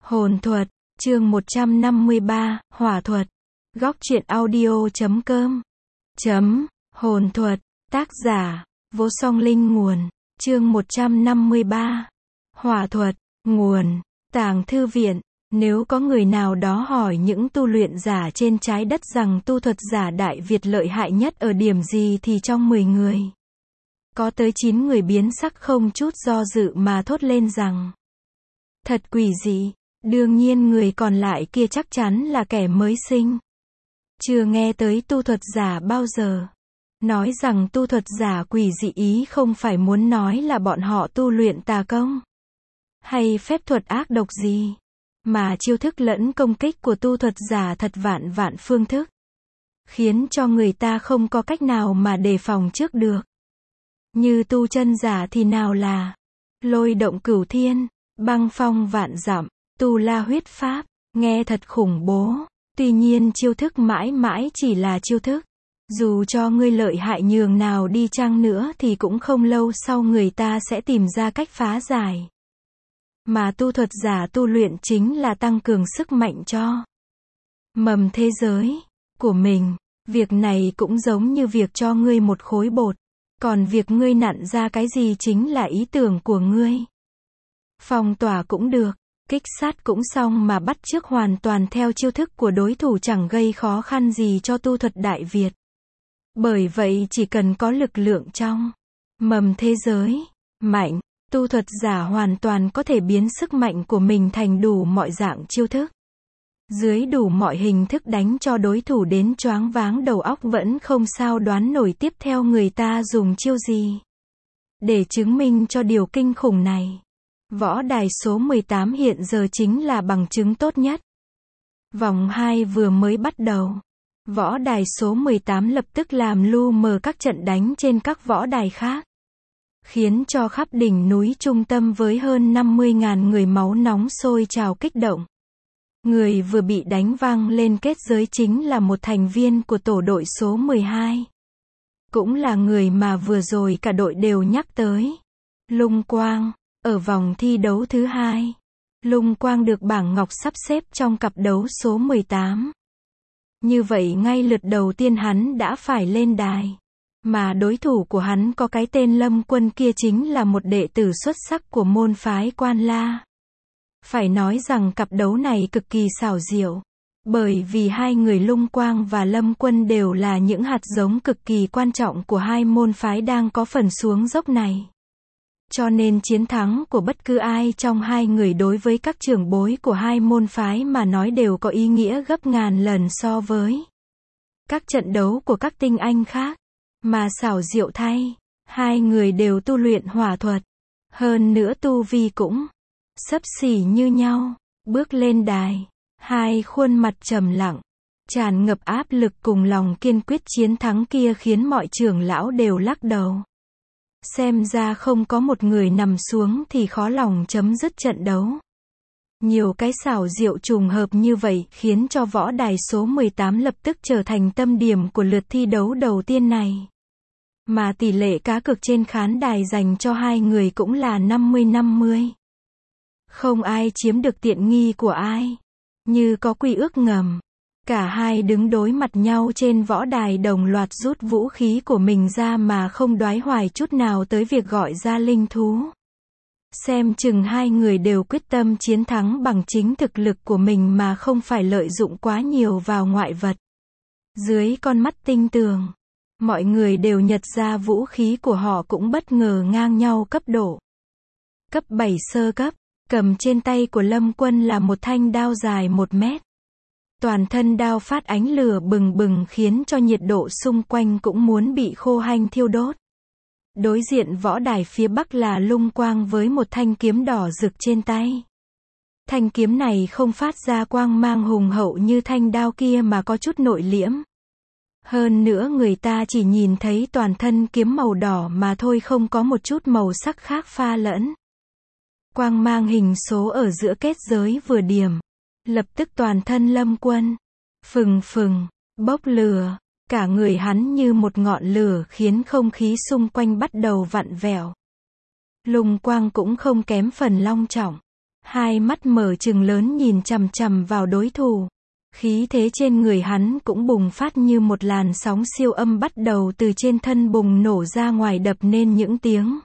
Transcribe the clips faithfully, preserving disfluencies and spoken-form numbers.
Hồn thuật, chương một trăm năm mươi ba, hỏa thuật. Góc truyện audio chấm com. Chấm, hồn thuật, tác giả, Vô Song Linh nguồn, chương một trăm năm mươi ba. Hỏa thuật, nguồn, Tàng Thư Viện. Nếu có người nào đó hỏi những tu luyện giả trên trái đất rằng tu thuật giả Đại Việt lợi hại nhất ở điểm gì thì trong mười người, có tới chín người biến sắc không chút do dự mà thốt lên rằng thật quỷ dị. Đương nhiên người còn lại kia chắc chắn là kẻ mới sinh, chưa nghe tới tu thuật giả bao giờ. Nói rằng tu thuật giả quỷ dị ý không phải muốn nói là bọn họ tu luyện tà công hay phép thuật ác độc gì, mà chiêu thức lẫn công kích của tu thuật giả thật vạn vạn phương thức, khiến cho người ta không có cách nào mà đề phòng trước được. Như tu chân giả thì nào là lôi động cửu thiên, băng phong vạn dặm, tu la huyết pháp, nghe thật khủng bố. Tuy nhiên chiêu thức mãi mãi chỉ là chiêu thức. Dù cho ngươi lợi hại nhường nào đi chăng nữa thì cũng không lâu sau người ta sẽ tìm ra cách phá giải. Mà tu thuật giả tu luyện chính là tăng cường sức mạnh cho mầm thế giới của mình. Việc này cũng giống như việc cho ngươi một khối bột, còn việc ngươi nặn ra cái gì chính là ý tưởng của ngươi. Phong tỏa cũng được, kích sát cũng xong, mà bắt chước hoàn toàn theo chiêu thức của đối thủ chẳng gây khó khăn gì cho tu thuật Đại Việt. Bởi vậy chỉ cần có lực lượng trong mầm thế giới mạnh, tu thuật giả hoàn toàn có thể biến sức mạnh của mình thành đủ mọi dạng chiêu thức, dưới đủ mọi hình thức đánh cho đối thủ đến choáng váng đầu óc vẫn không sao đoán nổi tiếp theo người ta dùng chiêu gì. Để chứng minh cho điều kinh khủng này, võ đài số mười tám hiện giờ chính là bằng chứng tốt nhất. Vòng hai vừa mới bắt đầu, võ đài số mười tám lập tức làm lu mờ các trận đánh trên các võ đài khác, khiến cho khắp đỉnh núi trung tâm với hơn năm mươi nghìn người máu nóng sôi trào kích động. Người vừa bị đánh văng lên kết giới chính là một thành viên của tổ đội số mười hai. Cũng là người mà vừa rồi cả đội đều nhắc tới. Lung Quang. Ở vòng thi đấu thứ hai, Lung Quang được bảng ngọc sắp xếp trong cặp đấu số mười tám. Như vậy ngay lượt đầu tiên hắn đã phải lên đài. Mà đối thủ của hắn có cái tên Lâm Quân kia chính là một đệ tử xuất sắc của môn phái Quan La. Phải nói rằng cặp đấu này cực kỳ xảo diệu. Bởi vì hai người Lung Quang và Lâm Quân đều là những hạt giống cực kỳ quan trọng của hai môn phái đang có phần xuống dốc này. Cho nên chiến thắng của bất cứ ai trong hai người đối với các trưởng bối của hai môn phái mà nói đều có ý nghĩa gấp ngàn lần so với các trận đấu của các tinh anh khác. Mà xảo diệu thay, hai người đều tu luyện hỏa thuật. Hơn nữa tu vi cũng xấp xỉ như nhau. Bước lên đài, hai khuôn mặt trầm lặng, tràn ngập áp lực cùng lòng kiên quyết chiến thắng kia khiến mọi trưởng lão đều lắc đầu. Xem ra không có một người nằm xuống thì khó lòng chấm dứt trận đấu. Nhiều cái xảo diệu trùng hợp như vậy khiến cho võ đài số mười tám lập tức trở thành tâm điểm của lượt thi đấu đầu tiên này. Mà tỷ lệ cá cược trên khán đài dành cho hai người cũng là năm mươi năm mươi. Không ai chiếm được tiện nghi của ai. Như có quy ước ngầm. Cả hai đứng đối mặt nhau trên võ đài đồng loạt rút vũ khí của mình ra mà không đoái hoài chút nào tới việc gọi ra linh thú. Xem chừng hai người đều quyết tâm chiến thắng bằng chính thực lực của mình mà không phải lợi dụng quá nhiều vào ngoại vật. Dưới con mắt tinh tường, mọi người đều nhận ra vũ khí của họ cũng bất ngờ ngang nhau cấp độ. Cấp bảy sơ cấp, cầm trên tay của Lâm Quân là một thanh đao dài một mét. Toàn thân đao phát ánh lửa bừng bừng khiến cho nhiệt độ xung quanh cũng muốn bị khô hanh thiêu đốt. Đối diện võ đài phía bắc là Lung Quang với một thanh kiếm đỏ rực trên tay. Thanh kiếm này không phát ra quang mang hùng hậu như thanh đao kia mà có chút nội liễm. Hơn nữa người ta chỉ nhìn thấy toàn thân kiếm màu đỏ mà thôi, không có một chút màu sắc khác pha lẫn. Quang mang hình số ở giữa kết giới vừa điểm, lập tức toàn thân Lâm Quân phừng phừng bốc lửa, cả người hắn như một ngọn lửa khiến không khí xung quanh bắt đầu vặn vẹo. Lung Quang cũng không kém phần long trọng, Hai mắt mở trừng lớn nhìn chằm chằm vào đối thủ. Khí thế trên người hắn cũng bùng phát như một làn sóng siêu âm bắt đầu từ trên thân bùng nổ ra ngoài đập nên những tiếng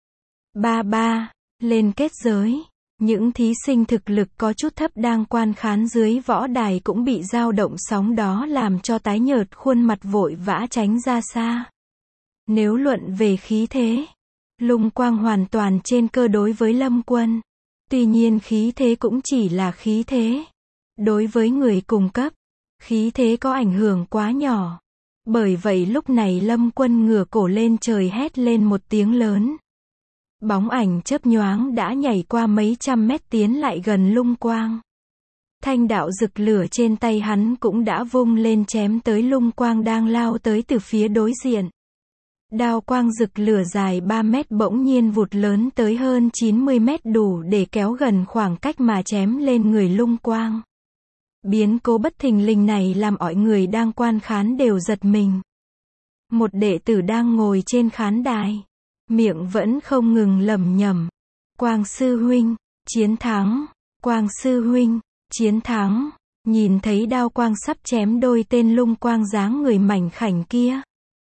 ba ba, lên kết giới. Những thí sinh thực lực có chút thấp đang quan khán dưới võ đài cũng bị dao động sóng đó làm cho tái nhợt khuôn mặt vội vã tránh ra xa. Nếu luận về khí thế, Lung Quang hoàn toàn trên cơ đối với Lâm Quân. Tuy nhiên khí thế cũng chỉ là khí thế. Đối với người cùng cấp, khí thế có ảnh hưởng quá nhỏ. Bởi vậy lúc này Lâm Quân ngửa cổ lên trời hét lên một tiếng lớn. Bóng ảnh chớp nhoáng đã nhảy qua mấy trăm mét tiến lại gần Lung Quang. Thanh đạo rực lửa trên tay hắn cũng đã vung lên chém tới Lung Quang đang lao tới từ phía đối diện. Đao quang rực lửa dài ba mét bỗng nhiên vụt lớn tới hơn chín mươi mét đủ để kéo gần khoảng cách mà chém lên người Lung Quang. Biến cố bất thình lình này làm mọi người đang quan khán đều giật mình. Một đệ tử đang ngồi trên khán đài, miệng vẫn không ngừng lẩm nhẩm. Quang sư huynh, chiến thắng, Quang sư huynh, chiến thắng. Nhìn thấy đao quang sắp chém đôi tên Lung Quang dáng người mảnh khảnh kia.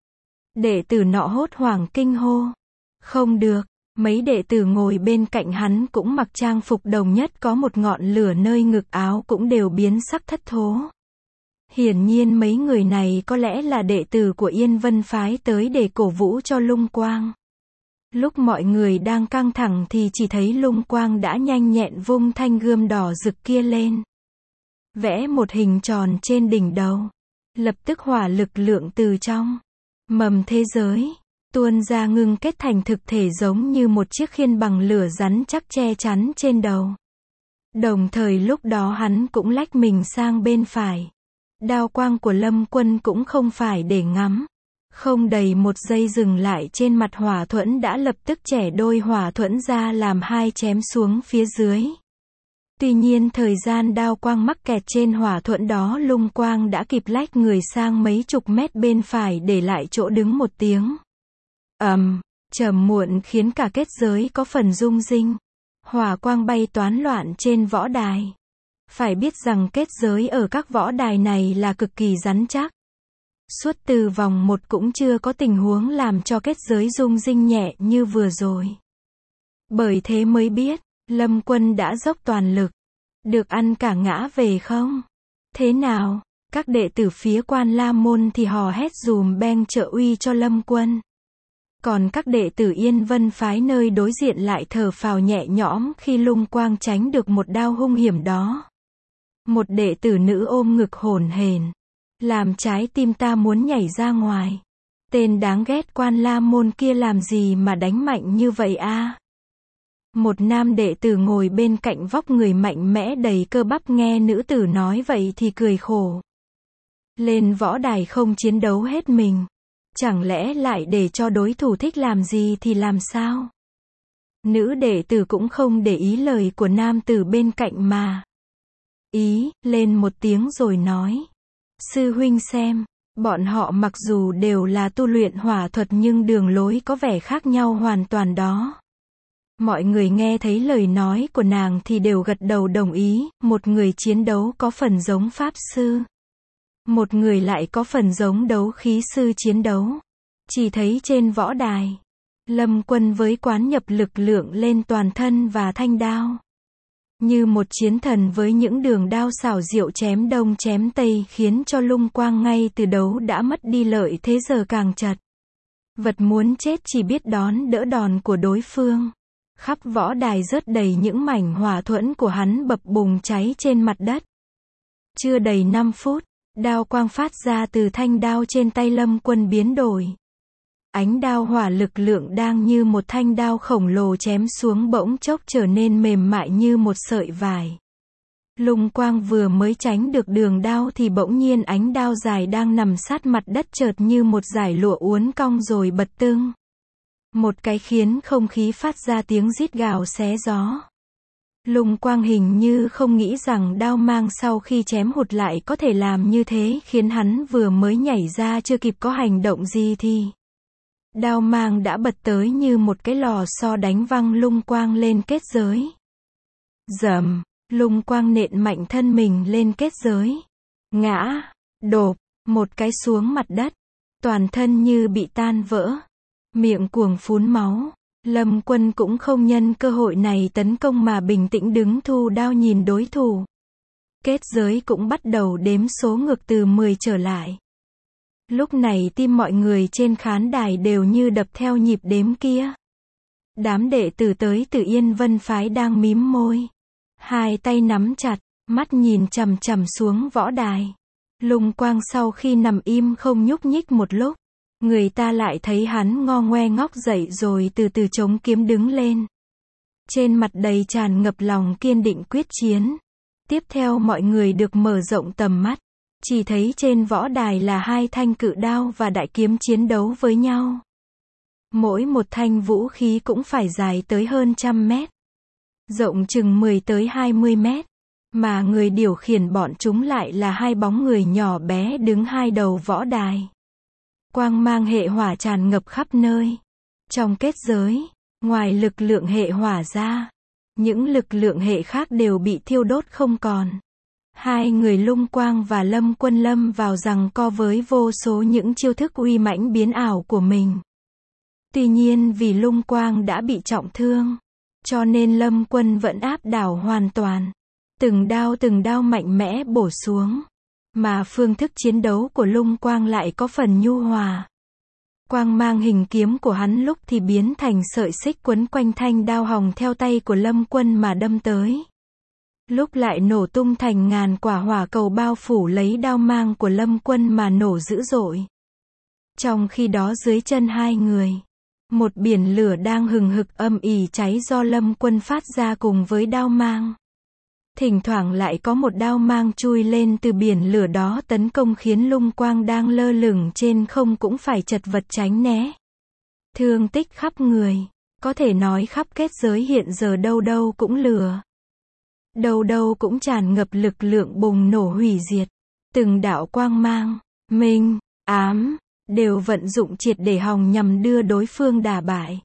Đệ tử nọ hốt hoảng kinh hô. Không được, mấy đệ tử ngồi bên cạnh hắn cũng mặc trang phục đồng nhất có một ngọn lửa nơi ngực áo cũng đều biến sắc thất thố. Hiển nhiên mấy người này có lẽ là đệ tử của Yên Vân phái tới để cổ vũ cho Lung Quang. Lúc mọi người đang căng thẳng thì chỉ thấy Lung Quang đã nhanh nhẹn vung thanh gươm đỏ rực kia lên. Vẽ một hình tròn trên đỉnh đầu. Lập tức hỏa lực lượng từ trong mầm thế giới tuôn ra ngưng kết thành thực thể giống như một chiếc khiên bằng lửa rắn chắc che chắn trên đầu. Đồng thời lúc đó hắn cũng lách mình sang bên phải. Đao quang của Lâm Quân cũng không phải để ngắm. Không đầy một giây dừng lại trên mặt hỏa thuẫn đã lập tức chẻ đôi hỏa thuẫn ra làm hai chém xuống phía dưới. Tuy nhiên thời gian đao quang mắc kẹt trên hỏa thuẫn đó Lung Quang đã kịp lách người sang mấy chục mét bên phải để lại chỗ đứng một tiếng. ầm, um, trầm muộn khiến cả kết giới có phần rung rinh. Hỏa quang bay toán loạn trên võ đài. Phải biết rằng kết giới ở các võ đài này là cực kỳ rắn chắc. Suốt từ vòng một cũng chưa có tình huống làm cho kết giới rung rinh nhẹ như vừa rồi. Bởi thế mới biết, Lâm Quân đã dốc toàn lực. Được ăn cả ngã về không? Thế nào? Các đệ tử phía Quan La Môn thì hò hét dùm beng trợ uy cho Lâm Quân. Còn các đệ tử Yên Vân phái nơi đối diện lại thở phào nhẹ nhõm khi Lung Quang tránh được một đao hung hiểm đó. Một đệ tử nữ ôm ngực hổn hển. Làm trái tim ta muốn nhảy ra ngoài. Tên đáng ghét Quan La Môn kia làm gì mà đánh mạnh như vậy a? Một nam đệ tử ngồi bên cạnh vóc người mạnh mẽ đầy cơ bắp nghe nữ tử nói vậy thì cười khổ. Lên võ đài không chiến đấu hết mình. Chẳng lẽ lại để cho đối thủ thích làm gì thì làm sao? Nữ đệ tử cũng không để ý lời của nam tử bên cạnh mà. Ý, lên một tiếng rồi nói. Sư huynh xem, bọn họ mặc dù đều là tu luyện hỏa thuật nhưng đường lối có vẻ khác nhau hoàn toàn đó. Mọi người nghe thấy lời nói của nàng thì đều gật đầu đồng ý, một người chiến đấu có phần giống pháp sư. Một người lại có phần giống đấu khí sư chiến đấu. Chỉ thấy trên võ đài, Lâm Quân với quán nhập lực lượng lên toàn thân và thanh đao. Như một chiến thần với những đường đao xảo diệu chém đông chém tây khiến cho Lung Quang ngay từ đấu đã mất đi lợi thế giờ càng chật. Vật muốn chết chỉ biết đón đỡ đòn của đối phương. Khắp võ đài rớt đầy những mảnh hỏa thuẫn của hắn bập bùng cháy trên mặt đất. Chưa đầy năm phút, đao quang phát ra từ thanh đao trên tay Lâm Quân biến đổi. Ánh đao hỏa lực lượng đang như một thanh đao khổng lồ chém xuống bỗng chốc trở nên mềm mại như một sợi vải. Lung Quang vừa mới tránh được đường đao thì bỗng nhiên ánh đao dài đang nằm sát mặt đất chợt như một dải lụa uốn cong rồi bật tưng. Một cái khiến không khí phát ra tiếng rít gào xé gió. Lung Quang hình như không nghĩ rằng đao mang sau khi chém hụt lại có thể làm như thế, khiến hắn vừa mới nhảy ra chưa kịp có hành động gì thì đao mang đã bật tới như một cái lò xo đánh văng Lung Quang lên kết giới. Rầm, Lung Quang nện mạnh thân mình lên kết giới. Ngã, độp, một cái xuống mặt đất. Toàn thân như bị tan vỡ. Miệng cuồng phún máu. Lâm Quân cũng không nhân cơ hội này tấn công mà bình tĩnh đứng thu đao nhìn đối thủ. Kết giới cũng bắt đầu đếm số ngược từ mười trở lại. Lúc này tim mọi người trên khán đài đều như đập theo nhịp đếm kia. Đám đệ tử tới từ Yên Vân Phái đang mím môi. Hai tay nắm chặt, mắt nhìn chằm chằm xuống võ đài. Lung Quang sau khi nằm im không nhúc nhích một lúc, người ta lại thấy hắn ngo ngoe ngóc dậy rồi từ từ chống kiếm đứng lên. Trên mặt đầy tràn ngập lòng kiên định quyết chiến. Tiếp theo mọi người được mở rộng tầm mắt. Chỉ thấy trên võ đài là hai thanh cự đao và đại kiếm chiến đấu với nhau. Mỗi một thanh vũ khí cũng phải dài tới hơn trăm mét. Rộng chừng mười tới hai mươi mét. Mà người điều khiển bọn chúng lại là hai bóng người nhỏ bé đứng hai đầu võ đài. Quang mang hệ hỏa tràn ngập khắp nơi. Trong kết giới, ngoài lực lượng hệ hỏa ra, những lực lượng hệ khác đều bị thiêu đốt không còn. Hai người Lung Quang và Lâm Quân lâm vào giằng co với vô số những chiêu thức uy mãnh biến ảo của mình. Tuy nhiên vì Lung Quang đã bị trọng thương, cho nên Lâm Quân vẫn áp đảo hoàn toàn. Từng đao từng đao mạnh mẽ bổ xuống. Mà phương thức chiến đấu của Lung Quang lại có phần nhu hòa. Quang mang hình kiếm của hắn lúc thì biến thành sợi xích quấn quanh thanh đao hồng theo tay của Lâm Quân mà đâm tới. Lúc lại nổ tung thành ngàn quả hỏa cầu bao phủ lấy đao mang của Lâm Quân mà nổ dữ dội. Trong khi đó dưới chân hai người, một biển lửa đang hừng hực âm ỉ cháy do Lâm Quân phát ra cùng với đao mang. Thỉnh thoảng lại có một đao mang chui lên từ biển lửa đó tấn công khiến Lung Quang đang lơ lửng trên không cũng phải chật vật tránh né. Thương tích khắp người, có thể nói khắp kết giới hiện giờ đâu đâu cũng lửa. Đâu đâu cũng tràn ngập lực lượng bùng nổ hủy diệt. Từng đạo quang mang, minh, ám, đều vận dụng triệt để hòng nhằm đưa đối phương đả bại.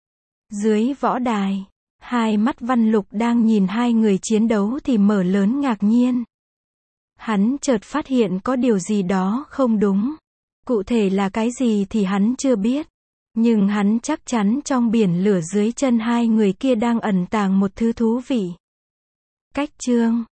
Dưới võ đài, hai mắt Văn Lục đang nhìn hai người chiến đấu thì mở lớn ngạc nhiên. Hắn chợt phát hiện có điều gì đó không đúng. Cụ thể là cái gì thì hắn chưa biết. Nhưng hắn chắc chắn trong biển lửa dưới chân hai người kia đang ẩn tàng một thứ thú vị. Cách chương